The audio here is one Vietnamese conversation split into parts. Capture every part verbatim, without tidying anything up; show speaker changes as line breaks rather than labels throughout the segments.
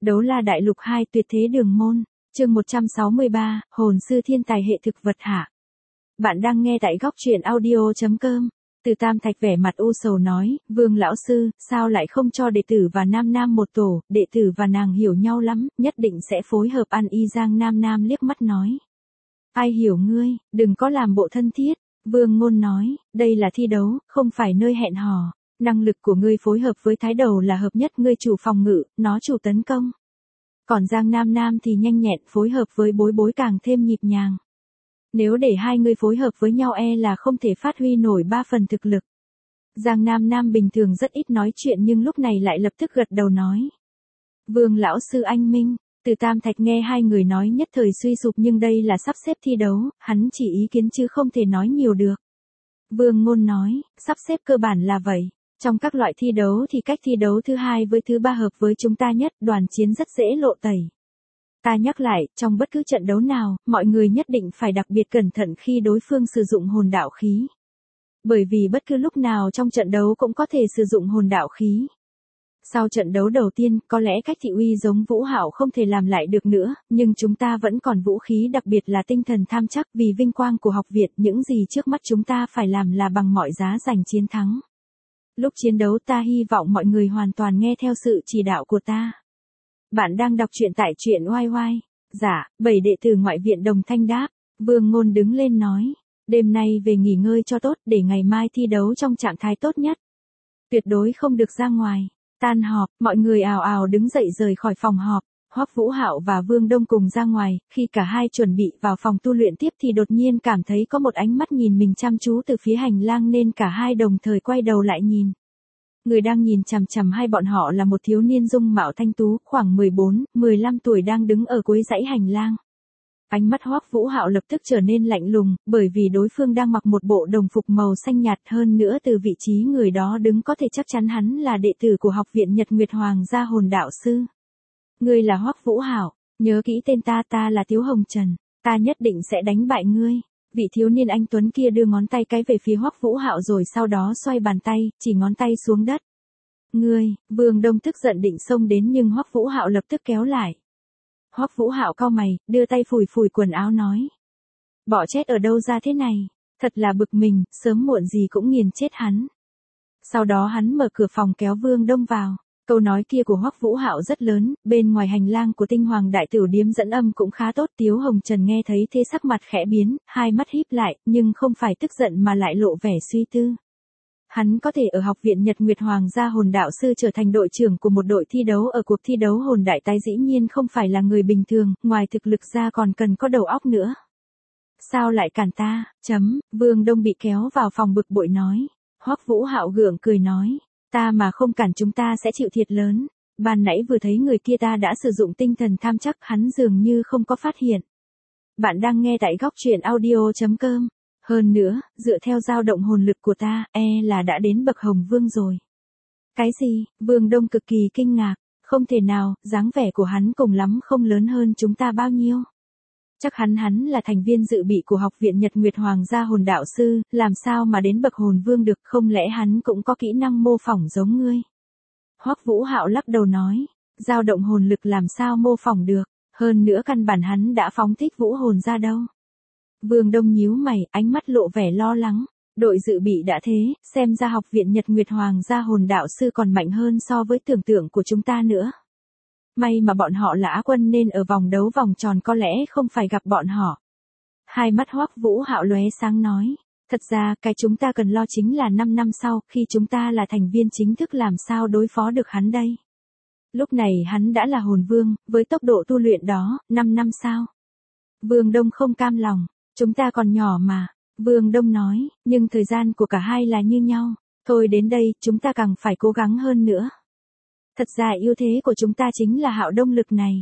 Đấu La Đại Lục hai Tuyệt Thế Đường Môn, chương một trăm sáu mươi ba, Hồn Sư Thiên Tài Hệ Thực Vật Hạ. Bạn đang nghe tại góc truyện audio.com. Từ Tam Thạch vẻ mặt u sầu nói, Vương lão sư, sao lại không cho đệ tử và Nam Nam một tổ, đệ tử và nàng hiểu nhau lắm, nhất định sẽ phối hợp ăn y. Giang Nam Nam liếc mắt nói. Ai hiểu ngươi, đừng có làm bộ thân thiết. Vương Ngôn nói, đây là thi đấu, không phải nơi hẹn hò. Năng lực của ngươi phối hợp với Thái Đầu là hợp nhất, ngươi chủ phòng ngự, nó chủ tấn công. Còn Giang Nam Nam thì nhanh nhẹn, phối hợp với Bối Bối càng thêm nhịp nhàng. Nếu để hai người phối hợp với nhau e là không thể phát huy nổi ba phần thực lực. Giang Nam Nam bình thường rất ít nói chuyện nhưng lúc này lại lập tức gật đầu nói. Vương lão sư anh minh. Từ Tam Thạch nghe hai người nói nhất thời suy sụp, nhưng đây là sắp xếp thi đấu, hắn chỉ ý kiến chứ không thể nói nhiều được. Vương Ngôn nói, sắp xếp cơ bản là vậy. Trong các loại thi đấu thì cách thi đấu thứ hai với thứ ba hợp với chúng ta nhất, đoàn chiến rất dễ lộ tẩy. Ta nhắc lại, trong bất cứ trận đấu nào, mọi người nhất định phải đặc biệt cẩn thận khi đối phương sử dụng hồn đạo khí. Bởi vì bất cứ lúc nào trong trận đấu cũng có thể sử dụng hồn đạo khí. Sau trận đấu đầu tiên, có lẽ cách thị uy giống Vũ Hạo không thể làm lại được nữa, nhưng chúng ta vẫn còn vũ khí, đặc biệt là tinh thần tham chắc, vì vinh quang của học viện, những gì trước mắt chúng ta phải làm là bằng mọi giá giành chiến thắng. Lúc chiến đấu ta hy vọng mọi người hoàn toàn nghe theo sự chỉ đạo của ta. Bạn đang đọc truyện tại truyện oai oai. Dạ, bảy đệ tử ngoại viện đồng thanh đáp. Vương Ngôn đứng lên nói. Đêm nay về nghỉ ngơi cho tốt để ngày mai thi đấu trong trạng thái tốt nhất. Tuyệt đối không được ra ngoài. Tan họp, mọi người ào ào đứng dậy rời khỏi phòng họp. Hoắc Vũ Hạo và Vương Đông cùng ra ngoài, khi cả hai chuẩn bị vào phòng tu luyện tiếp thì đột nhiên cảm thấy có một ánh mắt nhìn mình chăm chú từ phía hành lang nên cả hai đồng thời quay đầu lại nhìn. Người đang nhìn chằm chằm hai bọn họ là một thiếu niên dung mạo thanh tú, khoảng mười bốn, mười lăm tuổi đang đứng ở cuối dãy hành lang. Ánh mắt Hoắc Vũ Hạo lập tức trở nên lạnh lùng, bởi vì đối phương đang mặc một bộ đồng phục màu xanh nhạt, hơn nữa từ vị trí người đó đứng có thể chắc chắn hắn là đệ tử của học viện Nhật Nguyệt Hoàng gia hồn đạo sư. Ngươi là Hoắc Vũ Hạo, nhớ kỹ tên ta, ta là Tiếu Hồng Trần, ta nhất định sẽ đánh bại ngươi. Vị thiếu niên anh tuấn kia đưa ngón tay cái về phía Hoắc Vũ Hạo rồi sau đó xoay bàn tay, chỉ ngón tay xuống đất. Ngươi, Vương Đông tức giận định xông đến nhưng Hoắc Vũ Hạo lập tức kéo lại. Hoắc Vũ Hạo cau mày, đưa tay phủi phủi quần áo nói. Bỏ chết ở đâu ra thế này, thật là bực mình, sớm muộn gì cũng nghiền chết hắn. Sau đó hắn mở cửa phòng kéo Vương Đông vào. Câu nói kia của Hoắc Vũ Hạo rất lớn, bên ngoài hành lang của Tinh Hoàng Đại Tửu Điếm dẫn âm cũng khá tốt. Tiếu Hồng Trần nghe thấy thế sắc mặt khẽ biến, hai mắt híp lại, nhưng không phải tức giận mà lại lộ vẻ suy tư. Hắn có thể ở học viện Nhật Nguyệt Hoàng gia hồn đạo sư trở thành đội trưởng của một đội thi đấu ở cuộc thi đấu hồn đại tái, dĩ nhiên không phải là người bình thường, ngoài thực lực ra còn cần có đầu óc nữa. Sao lại cản ta, chấm, Vương Đông bị kéo vào phòng bực bội nói. Hoắc Vũ Hạo gượng cười nói. Ta mà không cản chúng ta sẽ chịu thiệt lớn. Ban nãy vừa thấy người kia ta đã sử dụng tinh thần tham chắc, hắn dường như không có phát hiện. Bạn đang nghe tại góc truyện audio.com. Hơn nữa, dựa theo dao động hồn lực của ta, e là đã đến bậc Hồng Vương rồi. Cái gì? Vương Đông cực kỳ kinh ngạc. Không thể nào, dáng vẻ của hắn cùng lắm không lớn hơn chúng ta bao nhiêu. Chắc hắn hắn là thành viên dự bị của học viện Nhật Nguyệt Hoàng gia hồn đạo sư, làm sao mà đến bậc hồn vương được, không lẽ hắn cũng có kỹ năng mô phỏng giống ngươi? Hoắc Vũ Hạo lắc đầu nói, dao động hồn lực làm sao mô phỏng được, hơn nữa căn bản hắn đã phóng thích vũ hồn ra đâu. Vương Đông nhíu mày, ánh mắt lộ vẻ lo lắng, đội dự bị đã thế, xem ra học viện Nhật Nguyệt Hoàng gia hồn đạo sư còn mạnh hơn so với tưởng tượng của chúng ta nữa. May mà bọn họ là Á quân nên ở vòng đấu vòng tròn có lẽ không phải gặp bọn họ. Hai mắt Hoắc Vũ Hạo lóe sáng nói, thật ra cái chúng ta cần lo chính là năm năm sau, khi chúng ta là thành viên chính thức làm sao đối phó được hắn đây. Lúc này hắn đã là hồn vương, với tốc độ tu luyện đó, năm năm sau. Vương Đông không cam lòng, chúng ta còn nhỏ mà. Vương Đông nói, nhưng thời gian của cả hai là như nhau. Thôi đến đây, chúng ta càng phải cố gắng hơn nữa. Thật ra ưu thế của chúng ta chính là hạo đông lực này.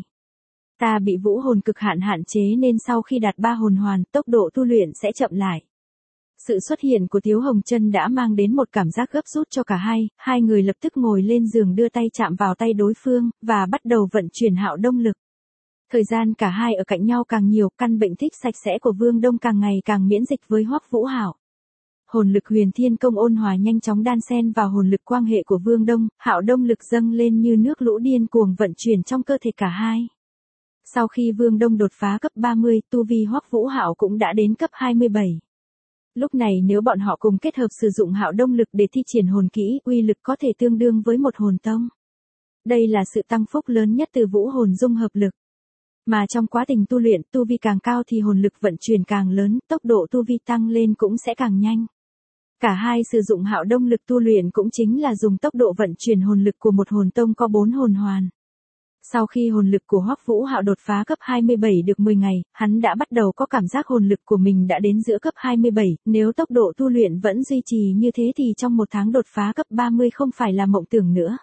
Ta bị vũ hồn cực hạn hạn chế nên sau khi đạt ba hồn hoàn, tốc độ tu luyện sẽ chậm lại. Sự xuất hiện của Tiếu Hồng Trân đã mang đến một cảm giác gấp rút cho cả hai, hai người lập tức ngồi lên giường đưa tay chạm vào tay đối phương, và bắt đầu vận chuyển hạo đông lực. Thời gian cả hai ở cạnh nhau càng nhiều, căn bệnh thích sạch sẽ của Vương Đông càng ngày càng miễn dịch với Hoắc Vũ Hạo. Hồn lực Huyền Thiên Công ôn hòa nhanh chóng đan xen vào hồn lực quang hệ của Vương Đông, Hạo Đông lực dâng lên như nước lũ điên cuồng vận chuyển trong cơ thể cả hai. Sau khi Vương Đông đột phá cấp ba mươi, tu vi Hoắc Vũ Hạo cũng đã đến cấp hai mươi bảy. Lúc này nếu bọn họ cùng kết hợp sử dụng Hạo Đông lực để thi triển hồn kỹ, uy lực có thể tương đương với một hồn tông. Đây là sự tăng phúc lớn nhất từ vũ hồn dung hợp lực. Mà trong quá trình tu luyện, tu vi càng cao thì hồn lực vận chuyển càng lớn, tốc độ tu vi tăng lên cũng sẽ càng nhanh. Cả hai sử dụng Hạo Đông lực tu luyện cũng chính là dùng tốc độ vận chuyển hồn lực của một hồn tông có bốn hồn hoàn. Sau khi hồn lực của Hoắc Vũ Hạo đột phá cấp hai mươi bảy được mười ngày, hắn đã bắt đầu có cảm giác hồn lực của mình đã đến giữa cấp hai mươi bảy, nếu tốc độ tu luyện vẫn duy trì như thế thì trong một tháng đột phá cấp ba mươi không phải là mộng tưởng nữa.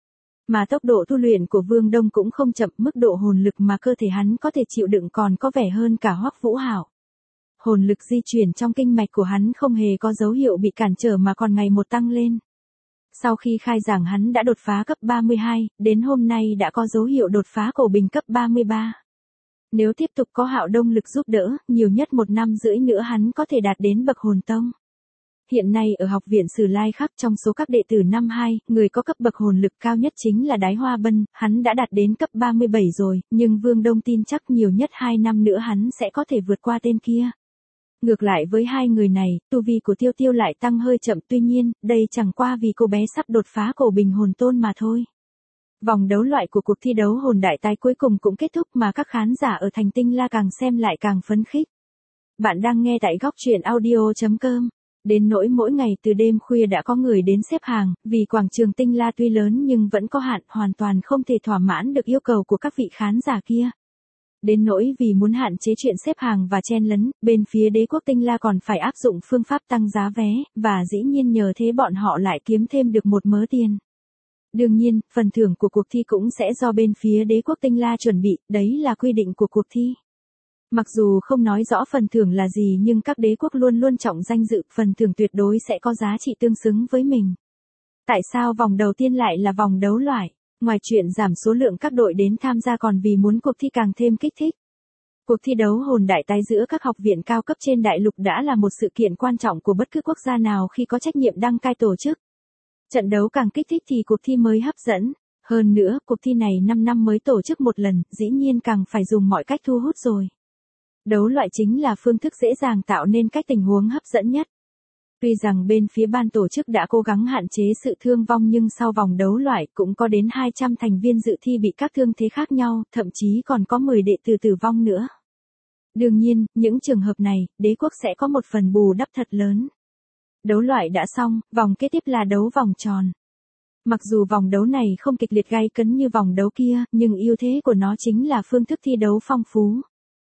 Mà tốc độ tu luyện của Vương Đông cũng không chậm, mức độ hồn lực mà cơ thể hắn có thể chịu đựng còn có vẻ hơn cả Hoắc Vũ Hạo. Hồn lực di chuyển trong kinh mạch của hắn không hề có dấu hiệu bị cản trở mà còn ngày một tăng lên. Sau khi khai giảng hắn đã đột phá cấp ba mươi hai, đến hôm nay đã có dấu hiệu đột phá cổ bình cấp ba mươi ba. Nếu tiếp tục có Hạo Đông lực giúp đỡ, nhiều nhất một năm rưỡi nữa hắn có thể đạt đến bậc hồn tông. Hiện nay ở học viện Sử Lai Khắc trong số các đệ tử năm hai, người có cấp bậc hồn lực cao nhất chính là Đái Hoa Bân, hắn đã đạt đến cấp ba mươi bảy rồi, nhưng Vương Đông tin chắc nhiều nhất hai năm nữa hắn sẽ có thể vượt qua tên kia. Ngược lại với hai người này, tu vi của Tiêu Tiêu lại tăng hơi chậm, tuy nhiên, đây chẳng qua vì cô bé sắp đột phá cổ bình hồn tôn mà thôi. Vòng đấu loại của cuộc thi đấu hồn đại tái cuối cùng cũng kết thúc mà các khán giả ở thành Tinh La càng xem lại càng phấn khích. Bạn đang nghe tại góc truyện audio chấm com. Đến nỗi mỗi ngày từ đêm khuya đã có người đến xếp hàng, vì quảng trường Tinh La tuy lớn nhưng vẫn có hạn, hoàn toàn không thể thỏa mãn được yêu cầu của các vị khán giả kia. Đến nỗi vì muốn hạn chế chuyện xếp hàng và chen lấn, bên phía Đế quốc Tinh La còn phải áp dụng phương pháp tăng giá vé, và dĩ nhiên nhờ thế bọn họ lại kiếm thêm được một mớ tiền. Đương nhiên, phần thưởng của cuộc thi cũng sẽ do bên phía Đế quốc Tinh La chuẩn bị, đấy là quy định của cuộc thi. Mặc dù không nói rõ phần thưởng là gì nhưng các đế quốc luôn luôn trọng danh dự, phần thưởng tuyệt đối sẽ có giá trị tương xứng với mình. Tại sao vòng đầu tiên lại là vòng đấu loại? Ngoài chuyện giảm số lượng các đội đến tham gia còn vì muốn cuộc thi càng thêm kích thích. Cuộc thi đấu hồn đại tái giữa các học viện cao cấp trên đại lục đã là một sự kiện quan trọng của bất cứ quốc gia nào khi có trách nhiệm đăng cai tổ chức. Trận đấu càng kích thích thì cuộc thi mới hấp dẫn. Hơn nữa, cuộc thi này năm năm mới tổ chức một lần, dĩ nhiên càng phải dùng mọi cách thu hút rồi. Đấu loại chính là phương thức dễ dàng tạo nên các tình huống hấp dẫn nhất. Tuy rằng bên phía ban tổ chức đã cố gắng hạn chế sự thương vong nhưng sau vòng đấu loại cũng có đến hai trăm thành viên dự thi bị các thương thế khác nhau, thậm chí còn có mười đệ tử tử vong nữa. Đương nhiên, những trường hợp này, đế quốc sẽ có một phần bù đắp thật lớn. Đấu loại đã xong, vòng kế tiếp là đấu vòng tròn. Mặc dù vòng đấu này không kịch liệt gay cấn như vòng đấu kia, nhưng ưu thế của nó chính là phương thức thi đấu phong phú.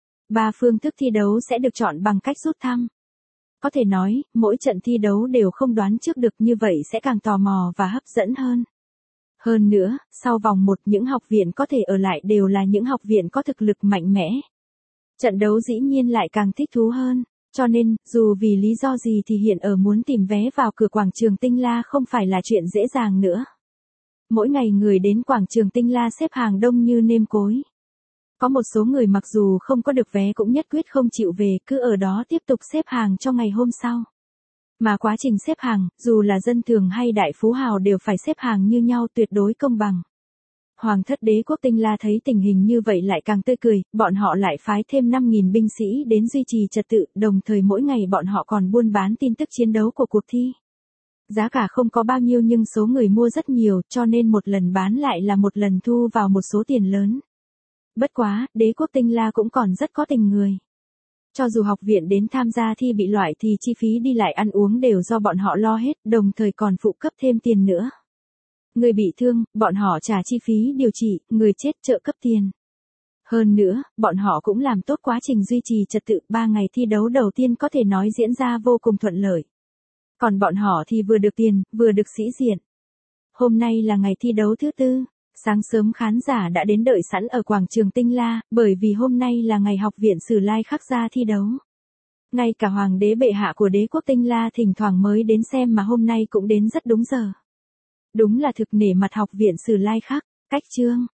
Ba phương thức thi đấu sẽ được chọn bằng cách rút thăm. Có thể nói, mỗi trận thi đấu đều không đoán trước được, như vậy sẽ càng tò mò và hấp dẫn hơn. Hơn nữa, sau vòng một những học viện có thể ở lại đều là những học viện có thực lực mạnh mẽ. Trận đấu dĩ nhiên lại càng thích thú hơn, cho nên, dù vì lý do gì thì hiện ở muốn tìm vé vào cửa quảng trường Tinh La không phải là chuyện dễ dàng nữa. Mỗi ngày người đến quảng trường Tinh La xếp hàng đông như nêm cối. Có một số người mặc dù không có được vé cũng nhất quyết không chịu về, cứ ở đó tiếp tục xếp hàng cho ngày hôm sau. Mà quá trình xếp hàng, dù là dân thường hay đại phú hào đều phải xếp hàng như nhau, tuyệt đối công bằng. Hoàng thất Đế quốc Tinh La thấy tình hình như vậy lại càng tươi cười, bọn họ lại phái thêm năm nghìn binh sĩ đến duy trì trật tự, đồng thời mỗi ngày bọn họ còn buôn bán tin tức chiến đấu của cuộc thi. Giá cả không có bao nhiêu nhưng số người mua rất nhiều, cho nên một lần bán lại là một lần thu vào một số tiền lớn. Bất quá, Đế quốc Tinh La cũng còn rất có tình người. Cho dù học viện đến tham gia thi bị loại thì chi phí đi lại ăn uống đều do bọn họ lo hết, đồng thời còn phụ cấp thêm tiền nữa. Người bị thương, bọn họ trả chi phí điều trị, người chết trợ cấp tiền. Hơn nữa, bọn họ cũng làm tốt quá trình duy trì trật tự, ba ngày thi đấu đầu tiên có thể nói diễn ra vô cùng thuận lợi. Còn bọn họ thì vừa được tiền, vừa được sĩ diện. Hôm nay là ngày thi đấu thứ tư. Sáng sớm khán giả đã đến đợi sẵn ở quảng trường Tinh La, bởi vì hôm nay là ngày học viện Sử Lai Khắc ra thi đấu. Ngay cả hoàng đế bệ hạ của Đế quốc Tinh La thỉnh thoảng mới đến xem mà hôm nay cũng đến rất đúng giờ. Đúng là thực nể mặt học viện Sử Lai Khắc. Cách chương,